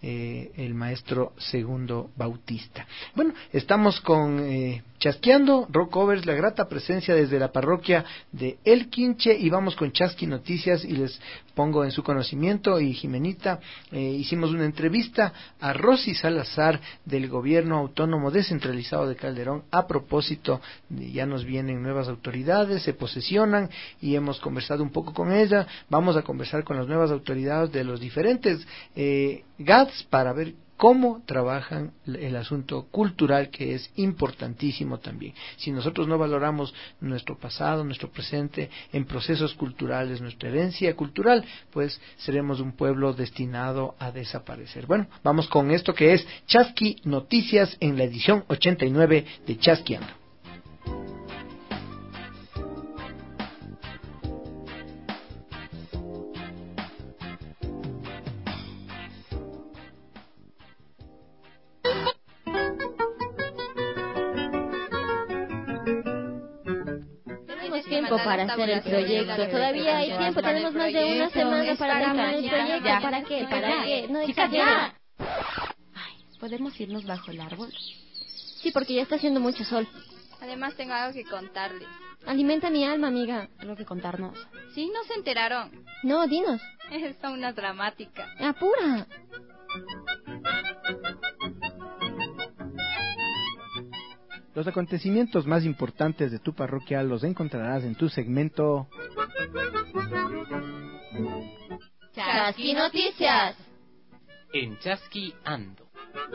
eh, el maestro Segundo Bautista. Bueno, estamos con eh, Chasqueando Rockcovers, la grata presencia desde la parroquia de El Quinche, y vamos con Chasqui Noticias, y les pongo en su conocimiento, y Jimenita, eh, hicimos una entrevista a Rosy Salazar del Gobierno Autónomo Descentralizado de Calderón a propósito de, ya nos vienen nuevas autoridades, se posesionan y hemos conversado un poco con ella. Vamos a conversar con las nuevas autoridades de los diferentes eh, G A Ts para ver cómo trabajan el asunto cultural, que es importantísimo también. Si nosotros no valoramos nuestro pasado, nuestro presente en procesos culturales, nuestra herencia cultural, pues seremos un pueblo destinado a desaparecer. Bueno, vamos con esto que es Chasqui Noticias en la edición ochenta y nueve de Chasqueando.
Tiempo para hacer el proyecto, todavía hay tiempo, tenemos más de una semana para terminar el proyecto. ¿Para qué? ¿Para qué? No exagera. Ay, ¿podemos irnos bajo el árbol? Sí, porque ya está haciendo mucho sol.
Además tengo algo que contarles.
Alimenta mi alma, amiga. Algo que contarnos.
Sí, no se enteraron.
No, dinos.
Es una dramática.
Apura.
Los acontecimientos más importantes de tu parroquia los encontrarás en tu segmento
Chasqui Noticias.
En Chasqui Ando.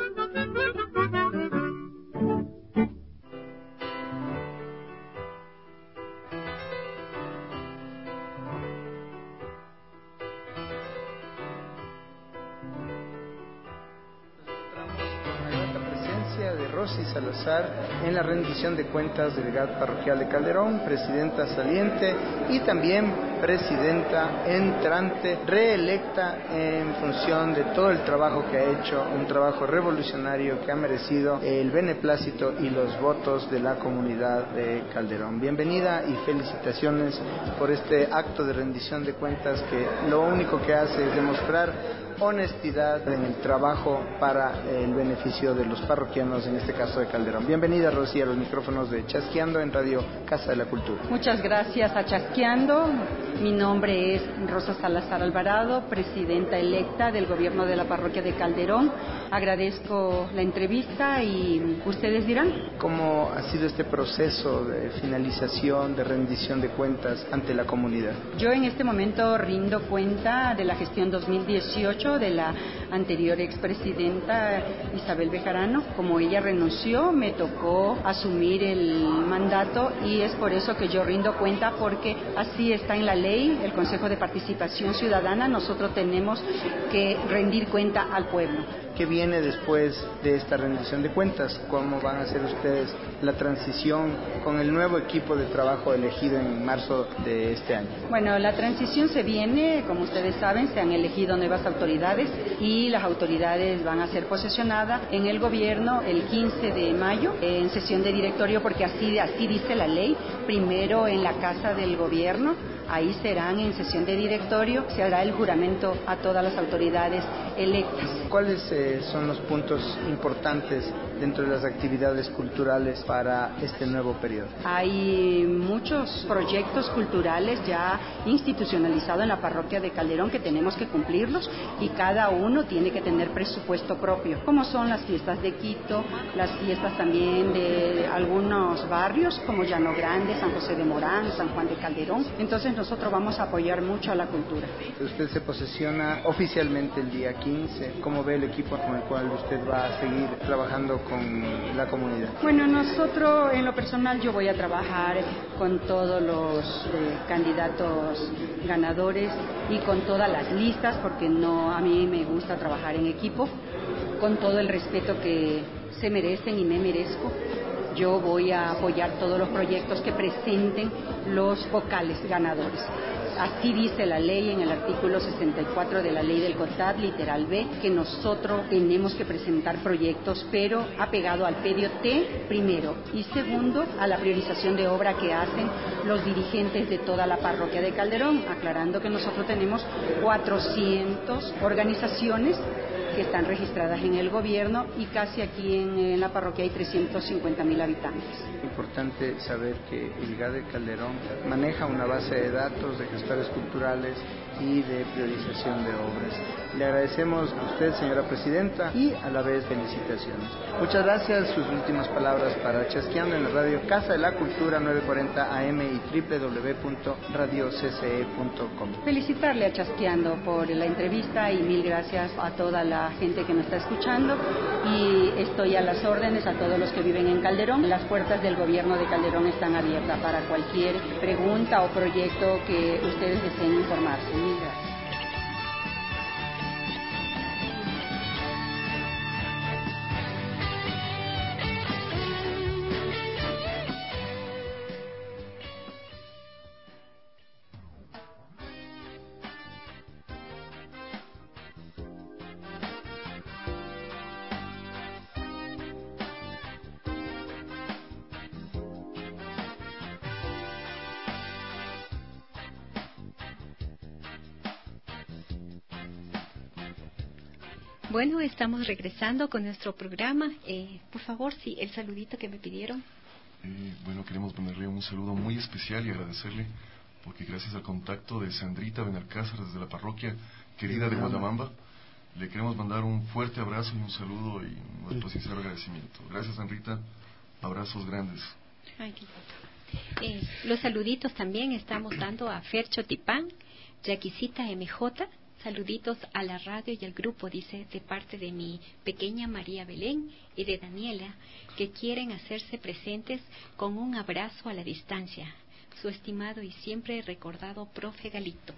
de Rosy Salazar en la rendición de cuentas del G A T parroquial de Calderón, presidenta saliente y también presidenta entrante, reelecta en función de todo el trabajo que ha hecho, un trabajo revolucionario que ha merecido el beneplácito y los votos de la comunidad de Calderón. Bienvenida y felicitaciones por este acto de rendición de cuentas que lo único que hace es demostrar honestidad en el trabajo para el beneficio de los parroquianos, en este caso de Calderón. Bienvenida, Rosy, a los micrófonos de Chasqueando en Radio Casa de la Cultura.
Muchas gracias a Chasqueando. Mi nombre es Rosa Salazar Alvarado, presidenta electa del gobierno de la parroquia de Calderón. Agradezco la entrevista y ustedes dirán.
¿Cómo ha sido este proceso de finalización, de rendición de cuentas ante la comunidad?
Yo en este momento rindo cuenta de la gestión dos mil dieciocho de la anterior expresidenta Isabel Bejarano. Como ella renunció, me tocó asumir el mandato y es por eso que yo rindo cuenta, porque así está en la ley, el Consejo de Participación Ciudadana. Nosotros tenemos que rendir cuenta al pueblo.
¿Qué viene después de esta rendición de cuentas? ¿Cómo van a hacer ustedes la transición con el nuevo equipo de trabajo elegido en marzo de este año?
Bueno, la transición se viene, como ustedes saben, se han elegido nuevas autoridades y las autoridades van a ser posesionadas en el gobierno el quince de mayo en sesión de directorio, porque así, así dice la ley. Primero en la Casa del Gobierno, ahí serán en sesión de directorio, se hará el juramento a todas las autoridades electas.
¿Cuáles eh, son los puntos importantes dentro de las actividades culturales para este nuevo periodo?
Hay muchos proyectos culturales ya institucionalizados en la parroquia de Calderón que tenemos que cumplirlos, y cada uno tiene que tener presupuesto propio, como son las fiestas de Quito, las fiestas también de algunos barrios como Llano Grande, San José de Morán, San Juan de Calderón. Entonces nosotros vamos a apoyar mucho a la cultura.
Usted se posesiona oficialmente el día quince. ¿Cómo ve el equipo con el cual usted va a seguir trabajando con la comunidad?
Bueno, nosotros en lo personal yo voy a trabajar con todos los eh, candidatos ganadores y con todas las listas, porque no, a mí me gusta trabajar en equipo, con todo el respeto que se merecen y me merezco. yo voy a apoyar todos los proyectos que presenten los vocales ganadores. Así dice la ley en el artículo sesenta y cuatro de la ley del COTAD, literal B, que nosotros tenemos que presentar proyectos, pero apegado al pedio T, primero, y segundo, a la priorización de obra que hacen los dirigentes de toda la parroquia de Calderón, aclarando que nosotros tenemos cuatrocientas organizaciones que están registradas en el gobierno y casi aquí en, en la parroquia hay trescientos cincuenta mil habitantes.
Importante saber que el G A D E Calderón maneja una base de datos de gestores culturales y de priorización de obras. Le agradecemos a usted, señora presidenta, y a la vez felicitaciones. Muchas gracias. Sus últimas palabras para Chasqueando en la radio Casa de la Cultura novecientos cuarenta A M y doble u doble u doble u punto radio c c e punto com.
Felicitarle a Chasqueando por la entrevista y mil gracias a toda la gente que nos está escuchando, y estoy a las órdenes a todos los que viven en Calderón. Las puertas del gobierno de Calderón están abiertas para cualquier pregunta o proyecto que ustedes deseen informarse. Mil gracias.
Bueno, estamos regresando con nuestro programa. Eh, por favor, sí, el saludito que me pidieron.
Eh, bueno, queremos ponerle un saludo muy especial y agradecerle porque gracias al contacto de Sandrita Benalcázar desde la parroquia querida de Guadamamba, le queremos mandar un fuerte abrazo y un saludo y nuestro sincero agradecimiento. Gracias, Sandrita. Abrazos grandes.
Ay, qué lindo. Eh, los saluditos también estamos dando a Fercho Tipán, Yaquisita M J. Saluditos a la radio y al grupo, dice, de parte de mi pequeña María Belén y de Daniela, que quieren hacerse presentes con un abrazo a la distancia. Su estimado y siempre recordado profe Galito.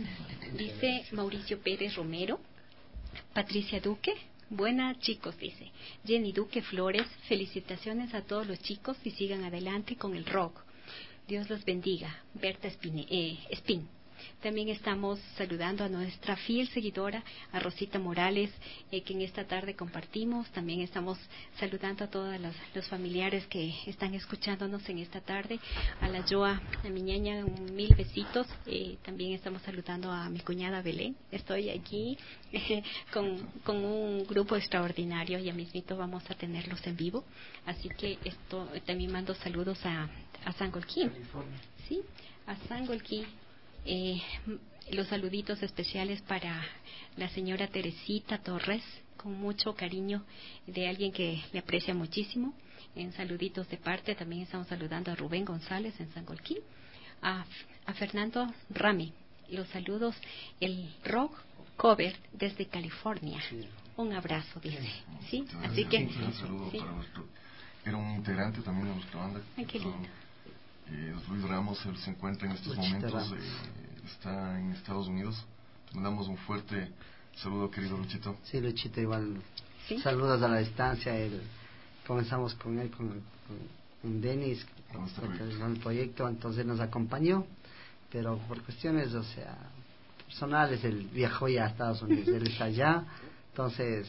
Dice Mauricio Pérez Romero. Patricia Duque. Buena, chicos, dice. Jenny Duque Flores. Felicitaciones a todos los chicos y sigan adelante con el rock. Dios los bendiga. Berta Espine, eh, Espín. También estamos saludando a nuestra fiel seguidora, a Rosita Morales, eh, que en esta tarde compartimos. También estamos saludando a todos los, los familiares que están escuchándonos en esta tarde. A la Joa, a mi ñaña, un mil besitos. Eh, también estamos saludando a mi cuñada Belén. Estoy aquí eh, con, con un grupo extraordinario. Ya mismito vamos a tenerlos en vivo. Así que esto también mando saludos a, a Sangolquí. Sí, a Sangolquí. Eh, los saluditos especiales para la señora Teresita Torres, con mucho cariño de alguien que le aprecia muchísimo. En saluditos de parte también estamos saludando a Rubén González en Sangolquí, a, a Fernando Rami. Los saludos, el rock cover desde California. Un abrazo, dice. Sí, así que
un saludo
sí.
Para nuestro, era un integrante también de nuestra banda.
Ay, qué lindo.
Eh, Luis Ramos, él se encuentra en estos momentos, eh, está en Estados Unidos. Le mandamos un fuerte saludo, querido Luchito.
Sí, Luchito, igual.
¿Sí?
Saludos a la distancia. Él, comenzamos con él, con, con, con Denis, con el proyecto, entonces nos acompañó, pero por cuestiones, o sea, personales, él viajó ya a Estados Unidos, él está allá, entonces,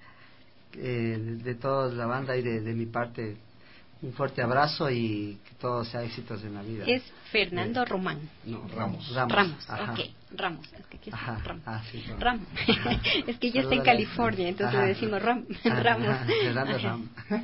eh, de, de toda la banda y de, de mi parte, un fuerte abrazo y que todo sea éxitos en la vida.
Es Fernando
eh,
Román.
No,
Ramos.
Ramos.
Ramos,
Ajá.
ok. Ramos. Es que aquí es
Ajá.
Ramos.
Ah, sí, Ramos.
Ram. Es que ya está en
Saludos.
California, entonces
Ajá.
le decimos Ram.
Ajá.
Ramos.
Fernando Ram.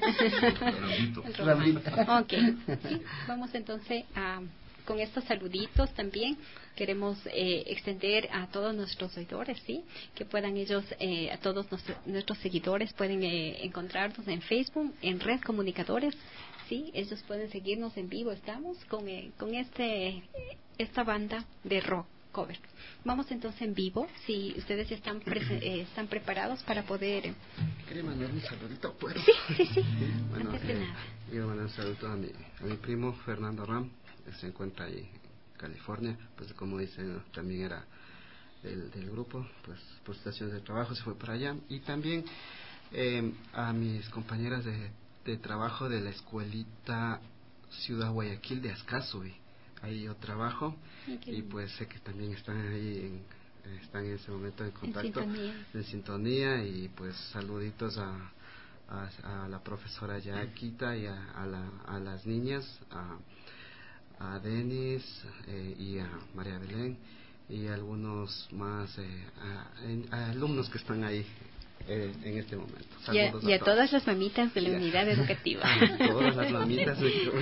Ramito. Ok. Sí, vamos entonces a... Con estos saluditos también queremos eh, extender a todos nuestros seguidores, ¿sí? Que puedan ellos, eh, a todos nuestro, nuestros seguidores, pueden eh, encontrarnos en Facebook, en Red Comunicadores, ¿sí? Ellos pueden seguirnos en vivo, estamos con, eh, con este esta banda de rock cover. Vamos entonces en vivo, si ustedes están, eh, están preparados para poder...
¿Quería mandar un saludito? ¿Puedo?
Sí, sí, sí.
Bueno,
Antes de
eh,
nada.
quiero mandar un saludo a mi, a mi primo Fernando Ram, que se encuentra ahí en California, pues como dicen, también era del, del grupo, pues por situaciones de trabajo se fue para allá. Y también eh, a mis compañeras de de trabajo de la escuelita Ciudad Guayaquil de Azcazui. Ahí yo trabajo y pues sé que también están ahí en, están en ese momento en contacto,
en sintonía,
en sintonía y pues saluditos a, a, a la profesora Yaquita y a, a, la, a las niñas, a, a Denis eh, y a María Belén y algunos más eh, a, a alumnos que están ahí eh, en este momento.
Y a, y a todas las mamitas de la yeah. unidad educativa.
A todas las mamitas,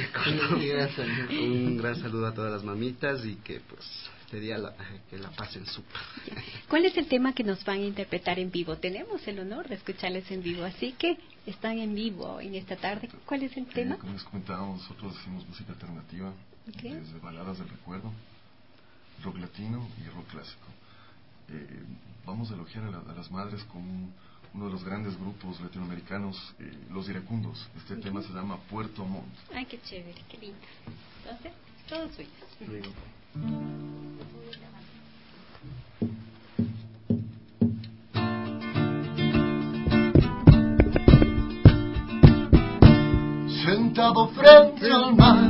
un gran saludo a todas las mamitas y que pues este día la, que la pasen súper.
¿Cuál es el tema que nos van a interpretar en vivo? Tenemos el honor de escucharles en vivo, así que están en vivo en esta tarde. ¿Cuál es el tema?
Eh, como les comentábamos, nosotros hacemos música alternativa, okay. desde baladas del recuerdo, rock latino y rock clásico. Eh, vamos a elogiar a, la, a las madres con un, uno de los grandes grupos latinoamericanos, eh, Los Iracundos. Este okay. tema se llama Puerto Montt.
Ay, qué chévere, qué lindo. Entonces, todos suyos.
Sentado frente al mar,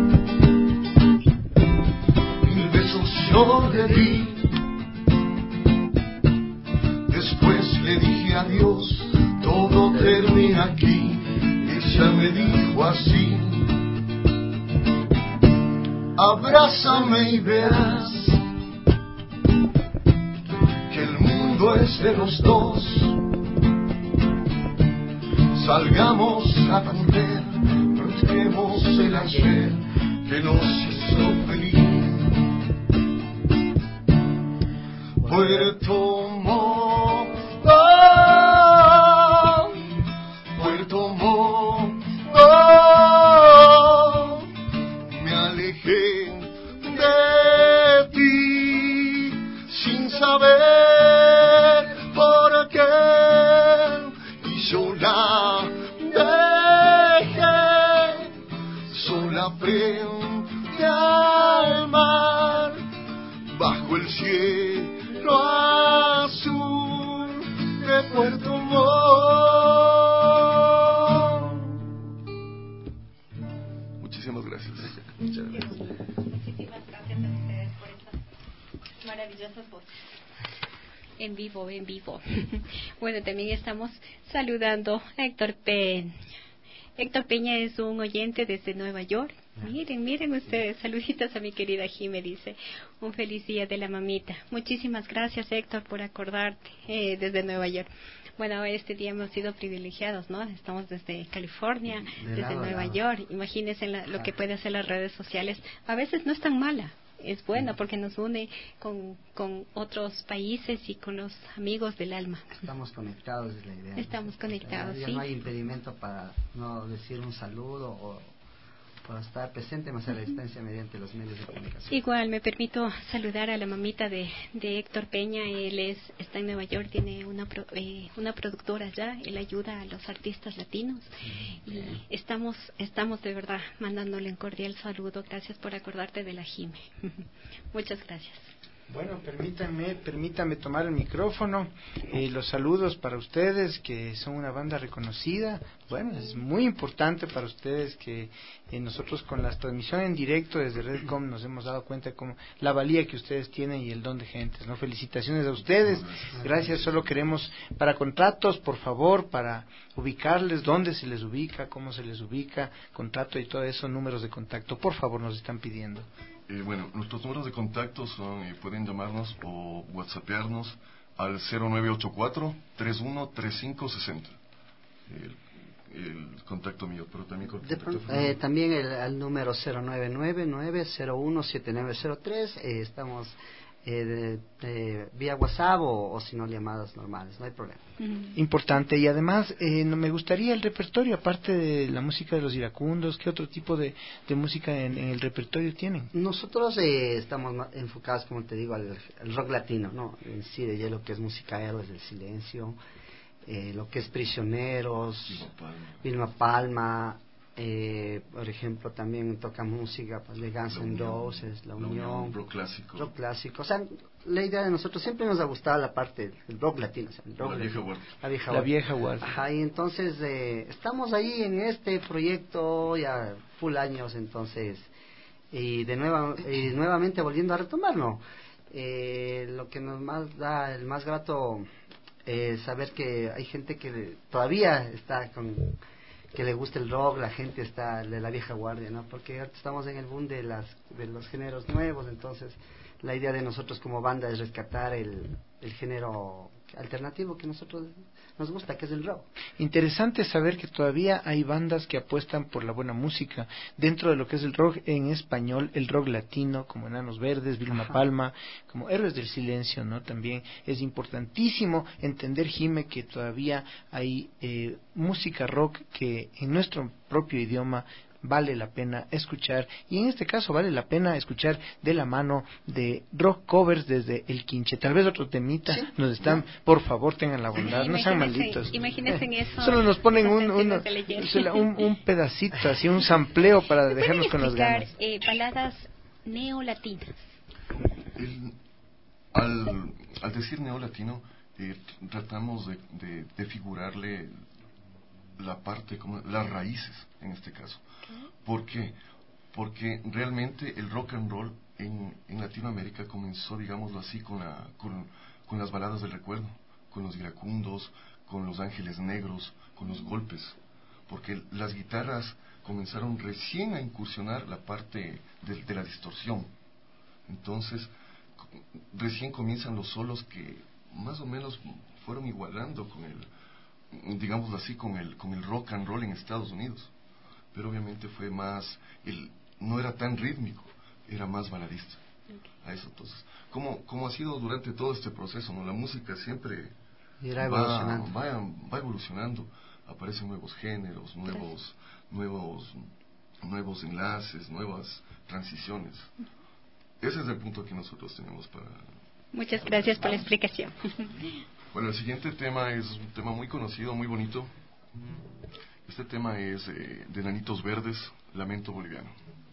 mil besos yo le di. Después le dije adiós, todo termina aquí. Ella me dijo así: abrázame y verás que el mundo es de los dos. Salgamos a correr, busquemos el ayer que nos hizo feliz. Puerto Montt, oh, Puerto Montt, oh, me alejé de ti sin saber por qué y yo la dejé sola frente al mar bajo el cielo azul de Puerto Montt.
Muchísimas gracias.
Muchas gracias. Muchísimas gracias a ustedes por estas maravillosas voces. En vivo, en vivo. Bueno, también estamos saludando a Héctor Peña. Héctor Peña es un oyente desde Nueva York. Miren, miren ustedes, saluditos a mi querida Jime, dice, un feliz día de la mamita. Muchísimas gracias, Héctor, por acordarte eh, desde Nueva York. Bueno, este día hemos sido privilegiados, ¿no? Estamos desde California, de desde lado, Nueva lado. York. Imagínense la, lo que puede hacer las redes sociales. A veces no es tan mala. Es buena porque nos une con, con otros países y con los amigos del alma.
Estamos conectados, es la idea.
Estamos conectados,
ya
sí.
No hay impedimento para no decir un saludo o para estar presente más a la distancia mediante los medios de comunicación.
Igual me permito saludar a la mamita de, de Héctor Peña. Él es está en Nueva York, tiene una pro, eh, una productora allá. Él ayuda a los artistas latinos mm, y estamos estamos de verdad mandándole un cordial saludo. Gracias por acordarte de la Jime. Muchas gracias.
Bueno, permítanme, permítanme tomar el micrófono. Eh, los saludos para ustedes, que son una banda reconocida. Bueno, es muy importante para ustedes que eh, nosotros con la transmisión en directo desde Redcom nos hemos dado cuenta de cómo la valía que ustedes tienen y el don de gentes, ¿no? Felicitaciones a ustedes. Gracias. Solo queremos, para contratos, por favor, para ubicarles, dónde se les ubica, cómo se les ubica, contrato y todo eso, números de contacto, por favor, nos están pidiendo.
Eh, bueno, nuestros números de contacto son, eh, pueden llamarnos o whatsappearnos al cero nueve ocho cuatro, tres uno tres cinco seis cero. El, el contacto mío, pero también con
de pronto, eh, también el, el número cero nueve nueve nueve cero uno siete nueve cero tres. Eh, estamos eh, de, de, vía WhatsApp o, o si no llamadas normales, no hay problema.
Importante. Y además eh, no me gustaría el repertorio, aparte de la música de los iracundos, ¿qué otro tipo de, de música en, en el repertorio tienen?
Nosotros eh, estamos enfocados, como te digo, al, al rock latino, ¿no? En sí, de hielo, que es música Héroes del Silencio, eh, lo que es Prisioneros, Vilma Palma, Eh, por ejemplo, también toca música pues, de Guns N' Roses, La Unión,
la Unión, rock clásico.
Rock clásico. O sea, la idea de nosotros siempre nos ha gustado la parte del rock latino. O sea, el rock
la,
latino,
vieja guardia.
la vieja
La
guardia.
vieja guardia.
Ajá, y entonces eh, estamos ahí en este proyecto ya full años, entonces, y de nueva, y nuevamente volviendo a retomarlo. Eh, lo que nos más da el más grato es saber que hay gente que todavía está con que le gusta el rock, la gente está de la vieja guardia, ¿no? Porque estamos en el boom de las de los géneros nuevos, entonces la idea de nosotros como banda es rescatar el, el género alternativo que nosotros nos gusta, que es el rock.
Interesante saber que todavía hay bandas que apuestan por la buena música dentro de lo que es el rock en español, el rock latino, como Enanos Verdes, Vilma Ajá. Palma, como Héroes del Silencio, ¿no? También es importantísimo entender, Jime, que todavía hay eh, música rock que en nuestro propio idioma vale la pena escuchar, y en este caso vale la pena escuchar de la mano de rock covers desde el Quinche. Tal vez otro temita ¿Sí? nos están, por favor tengan la bondad, sí, no sean malditos.
Imagínense en eso.
Solo nos ponen un, un, un, un pedacito, así un sampleo para dejarnos con las ganas.
Eh, baladas neolatinas.
El, al, al decir neolatino, eh, tratamos de, de, de figurarle la parte, como las raíces en este caso. ¿Por qué? Porque realmente el rock and roll en, en Latinoamérica comenzó, digámoslo así, con, la, con, con las baladas del recuerdo, con los iracundos, con los ángeles negros, con los golpes, porque las guitarras comenzaron recién a incursionar la parte de, de la distorsión. Entonces, recién comienzan los solos que más o menos fueron igualando con el, digámoslo así, con el, con el rock and roll en Estados Unidos. Pero obviamente fue más, el, no era tan rítmico, era más baladista. Okay. A eso entonces, como, como ha sido durante todo este proceso, ¿no? La música siempre
va evolucionando.
Va, va evolucionando, aparecen nuevos géneros, nuevos, nuevos, nuevos enlaces, nuevas transiciones. Ese es el punto que nosotros tenemos para...
Muchas gracias por la explicación.
Bueno, el siguiente tema es un tema muy conocido, muy bonito. Este tema es eh, de Enanitos Verdes, Lamento Boliviano.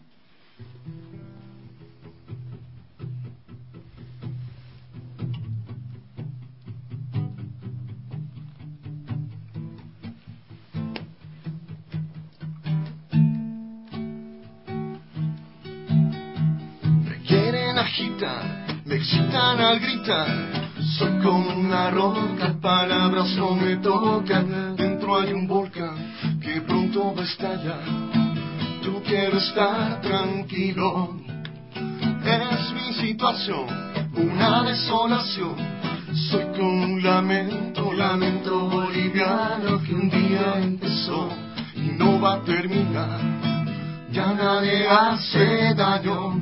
Me quieren agitar, me excitan al gritar. Soy como una roca, palabras no me tocan. Dentro hay un volcán que pronto va a estallar. Yo quiero estar tranquilo. Es mi situación, una desolación. Soy como un lamento, lamento boliviano que un día empezó y no va a terminar. Ya nadie hace daño.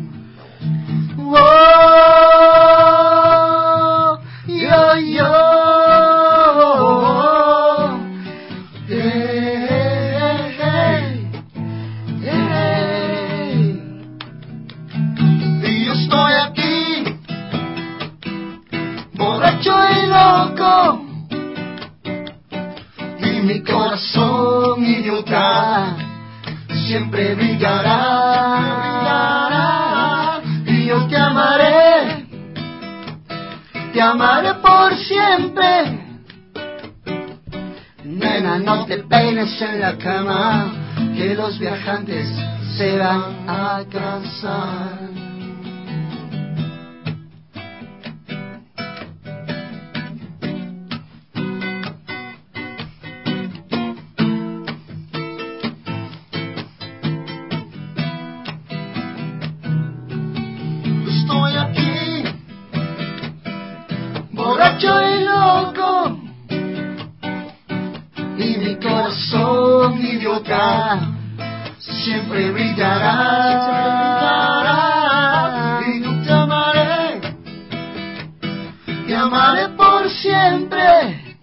Oh, yo, yo, hey, hey, hey. Y yo estoy aquí, borracho y loco, y mi corazón idiota siempre brillará, brillará, y yo te amaré. Te amaré por siempre. Nena, no te peines en la cama, que los viajantes se van a cansar. Estoy aquí, borracho y loco, y mi corazón idiota siempre brillará, y yo te amaré, te amaré por siempre.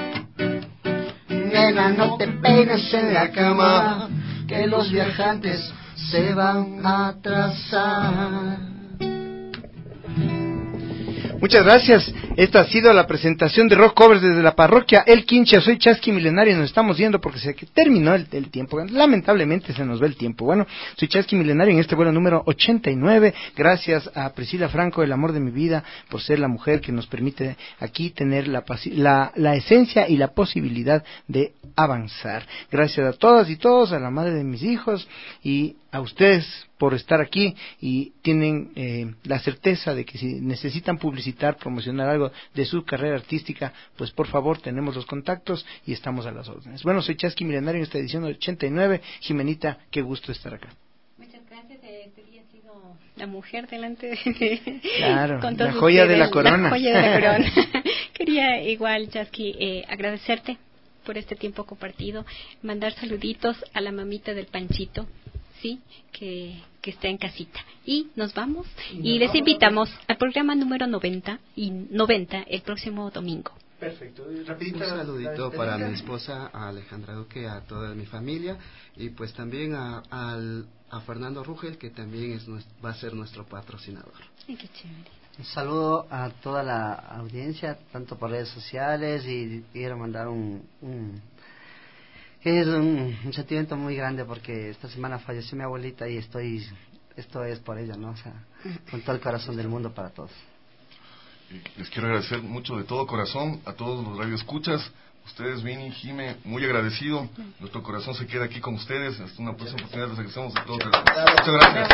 Nena, no te peines en la cama, que los viajantes se van a atrasar.
Muchas gracias. Esta ha sido la presentación de Rock Covers desde la parroquia El Quincha. Soy Chasqui Milenario y nos estamos yendo porque se terminó el, el tiempo. Lamentablemente se nos va el tiempo. Bueno, soy Chasqui Milenario en este vuelo número ochenta y nueve. Gracias a Priscila Franco, el amor de mi vida, por ser la mujer que nos permite aquí tener la, la, la esencia y la posibilidad de avanzar. Gracias a todas y todos, a la madre de mis hijos y a ustedes por estar aquí y tienen eh, la certeza de que si necesitan publicitar, promocionar algo de su carrera artística, pues por favor tenemos los contactos y estamos a las órdenes. Bueno, soy Chasqui Milenario en esta edición ochenta y nueve. Jimenita, qué gusto estar acá.
Muchas gracias, eh, este día ha sido la mujer delante de...
Claro, la joya de la corona.
La joya de la corona. Quería igual, Chasqui, eh, agradecerte por este tiempo compartido, mandar saluditos a la mamita del Panchito, sí, que, que está en casita. Y nos vamos y les invitamos al programa número noventa y noventa el próximo domingo.
Perfecto.
Un saludito para mi esposa, a Alejandra Duque, a toda mi familia y pues también a, al, a Fernando Rugel, que también es, va a ser nuestro patrocinador.
Ay, qué chévere.
Un saludo a toda la audiencia, tanto por redes sociales, y quiero mandar un... un es un, un sentimiento muy grande porque esta semana falleció mi abuelita y estoy... Esto es por ella, ¿no? O sea, con todo el corazón del mundo para todos.
Les quiero agradecer mucho de todo corazón a todos los radioescuchas. Ustedes, Vini, Jime, muy agradecido. Nuestro corazón se queda aquí con ustedes. Hasta una próxima oportunidad. Les agradecemos a todos. Muchas gracias.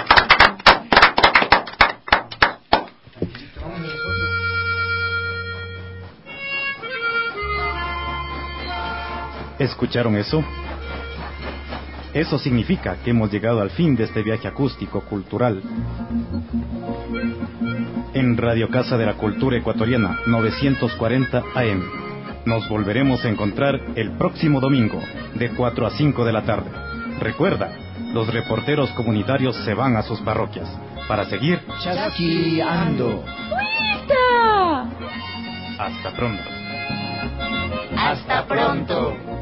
¿Escucharon eso? Eso significa que hemos llegado al fin de este viaje acústico cultural. En Radio Casa de la Cultura Ecuatoriana, novecientos cuarenta A M. Nos volveremos a encontrar el próximo domingo, de cuatro a cinco de la tarde. Recuerda, los reporteros comunitarios se van a sus parroquias para seguir
chasqueando.
Hasta pronto.
Hasta pronto.